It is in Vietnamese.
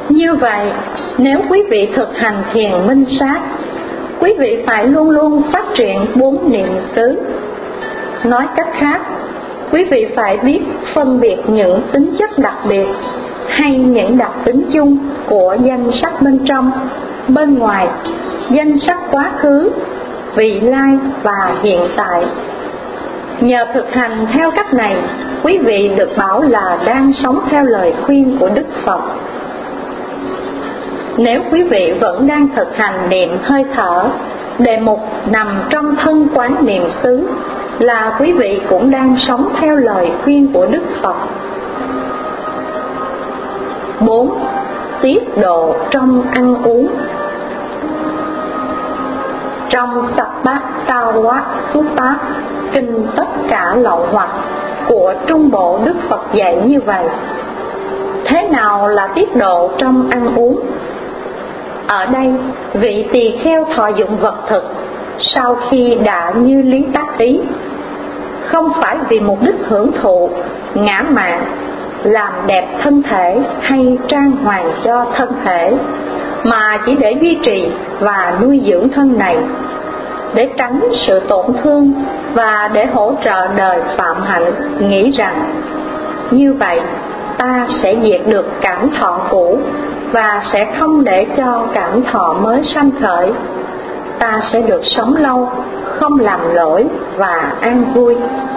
Như vậy, nếu quý vị thực hành thiền minh sát, quý vị phải luôn luôn phát triển 4 niệm xứ. Nói cách khác, quý vị phải biết phân biệt những tính chất đặc biệt hay những đặc tính chung của danh sắc bên trong, bên ngoài, danh sắc quá khứ, vị lai và hiện tại. Nhờ thực hành theo cách này, quý vị được bảo là đang sống theo lời khuyên của Đức Phật. Nếu quý vị vẫn đang thực hành niệm hơi thở, đề mục nằm trong thân quán niệm xứ, là quý vị cũng đang sống theo lời khuyên của Đức Phật. 4. Tiết độ trong ăn uống. Trong Sappakawa Sutta, kinh tất cả lậu hoặc của Trung Bộ, Đức Phật dạy như vậy. Thế nào là tiết độ trong ăn uống? Ở đây, vị tỳ kheo thọ dụng vật thực sau khi đã như lý tác ý, không phải vì mục đích hưởng thụ, ngã mạn, làm đẹp thân thể hay trang hoàng cho thân thể, mà chỉ để duy trì và nuôi dưỡng thân này, để tránh sự tổn thương và để hỗ trợ đời phạm hạnh, nghĩ rằng như vậy ta sẽ diệt được cảm thọ cũ và sẽ không để cho cảm thọ mới sanh khởi. Ta sẽ được sống lâu, không làm lỗi và an vui.